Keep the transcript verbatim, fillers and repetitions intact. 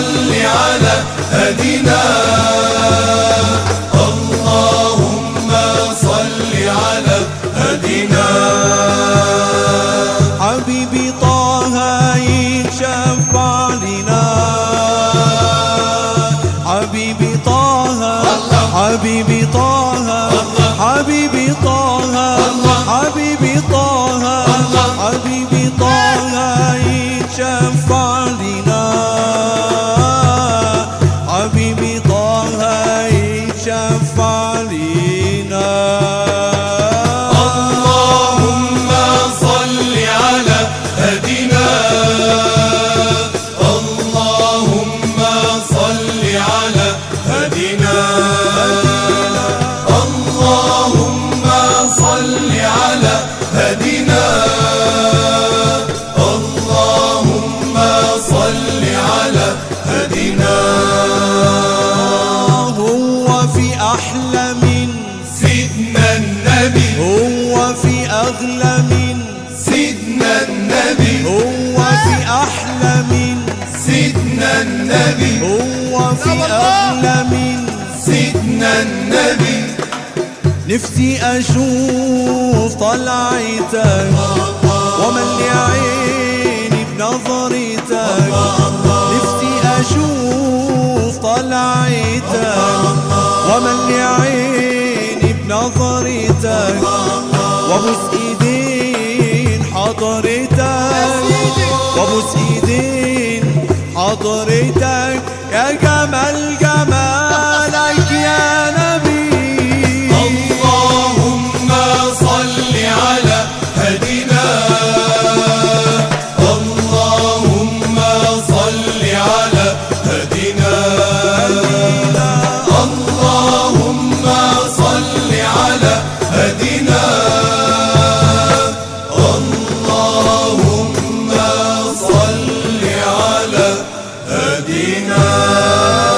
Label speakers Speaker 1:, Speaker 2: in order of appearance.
Speaker 1: صل على هدينا اللهم صل على هدينا
Speaker 2: حبيبي طه يشفع لنا حبيبي طه حبيبي طه حبيبي طه حبيبي طه حبيبي طه يشفع لنا حبيبي طه يشفع لنا
Speaker 1: اللهم صل على هدينا اللهم صل على هدينا اللهم صل على هدينا اللهم صل على هدينا
Speaker 2: هو في أحلى من
Speaker 1: سيدنا النبي
Speaker 2: هو في أغلى من
Speaker 1: سيدنا النبي
Speaker 2: هو في أحلى من
Speaker 1: سيدنا النبي
Speaker 2: هو في أغلى من
Speaker 1: سيدنا النبي
Speaker 2: نفسي أشوف طلعتك ومن عيني بنظرتك نفسي أشوف طلعتك ومن عيني بنظرتك وابوس ايدين حضرتك وابوس ايدين حضرتك يا جمال جمالك يا نبي
Speaker 1: اللهم صل على هدينا اللهم صل على هدينا اللهم صل على هدينا اللهم صل على هدينا